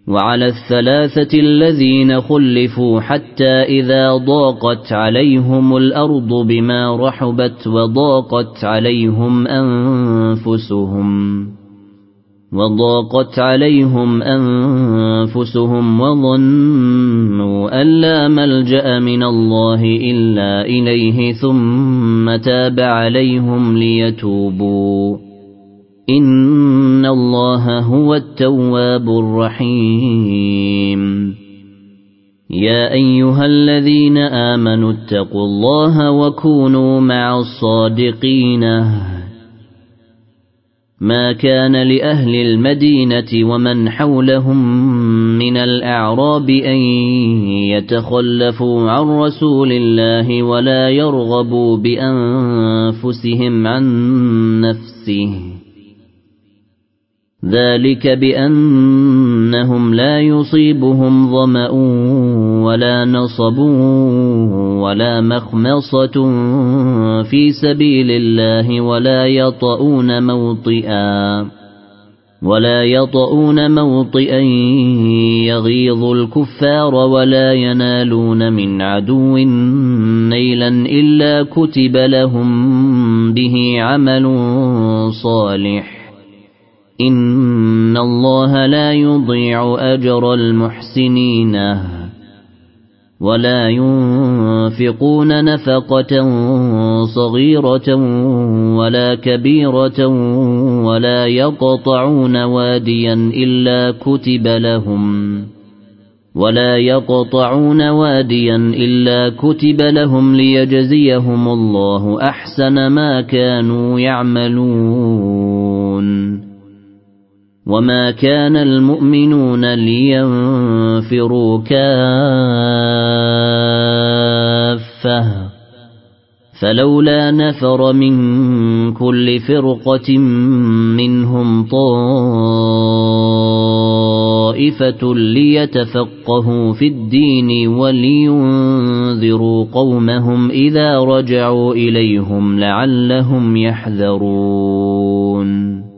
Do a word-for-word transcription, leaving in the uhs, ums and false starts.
وعلى الثلاثة الذين خلفوا حتى إذا ضاقت عليهم الأرض بما رحبت وضاقت عليهم أنفسهم وضاقت عليهم أنفسهم وظنوا أن لا ملجأ من الله إلا إليه ثم تاب عليهم ليتوبوا إن الله هو التواب الرحيم يا أيها الذين آمنوا اتقوا الله وكونوا مع الصادقين ما كان لأهل المدينة ومن حولهم من الأعراب أن يتخلفوا عن رسول الله ولا يرغبوا بأنفسهم عن نفسه ذلك بأنهم لا يصيبهم ظمأ ولا نصب ولا مخمصة في سبيل الله ولا يطؤون موطئا ولا يطؤون موطئا يغيظ الكفار ولا ينالون من عدو نيلا إلا كتب لهم به عمل صالح إن الله لا يضيع أجر المحسنين ولا ينفقون نفقة صغيرة ولا كبيرة ولا يقطعون واديا إلا كتب لهم ولا يقطعون واديا إلا كتب لهم ليجزيهم الله أحسن ما كانوا يعملون وما كان المؤمنون لينفروا كافة فلولا نفر من كل فرقة منهم طائفة ليتفقهوا في الدين ولينذروا قومهم إذا رجعوا إليهم لعلهم يحذرون